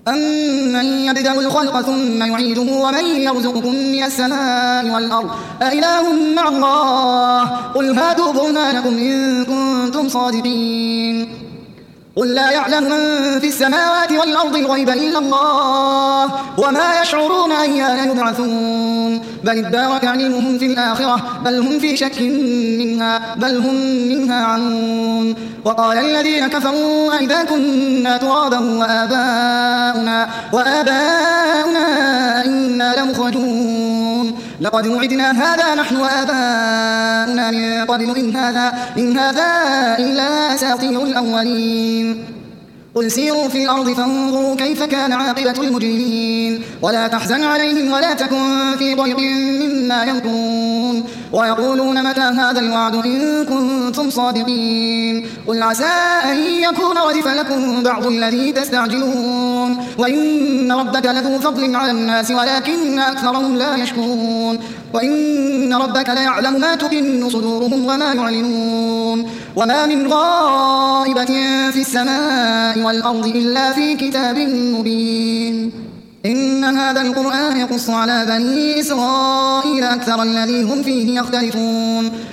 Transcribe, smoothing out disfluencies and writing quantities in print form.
أَمَّن يَبْدَأُ الْخَلْقَ ثُمَّ يُعِيدُهُ وَمَن يَرْزُقُكُم مِّنَ السَّمَاءِ وَالْأَرْضِ أَإِلَٰهٌ مَّعَ اللَّهِ قُلْ هَاتُوا بُرْهَانَكُمْ إِن كُنتُمْ صَادِقِينَ قُل لَّا يَعْلَمُ مَن فِي السَّمَاوَاتِ وَالْأَرْضِ الْغَيْبَ إِلَّا اللَّهُ وَمَا يَشْعُرُونَ أَيَّانَ يُبْعَثُونَ بَلِ ادَّارَكَ عِلْمُهُمْ فِي الْآخِرَةِ بَلْ هُمْ فِي شَكٍّ مِّنْهَا بَلْ هُم مِّنْهَا عَمُونَ وقال الذين كفروا أئذا كنا ترابا وآباؤنا إنا لمخرجون لقد وعدنا هذا نحن وآباؤنا من قبل إن هذا إلا أساطير الأولين قل سيروا في الأرض فانظروا كيف كان عاقبة المجرمين ولا تحزن عليهم ولا تكن في ضيق مما يمكرون ويقولون متى هذا الوعد إن كنتم صادقين قل عسى أن يكون ردف لكم بعض الذي تستعجلون وإن ربك لذو فضل على الناس ولكن أكثرهم لا يشكرون وإن ربك ليعلم ما تكن صدورهم وما يعلنون وما من غائبة في السماء والأرض إلا في كتاب مبين إن هذا القرآن يقص على بني إسرائيل أكثر الذي هم فيه يختلفون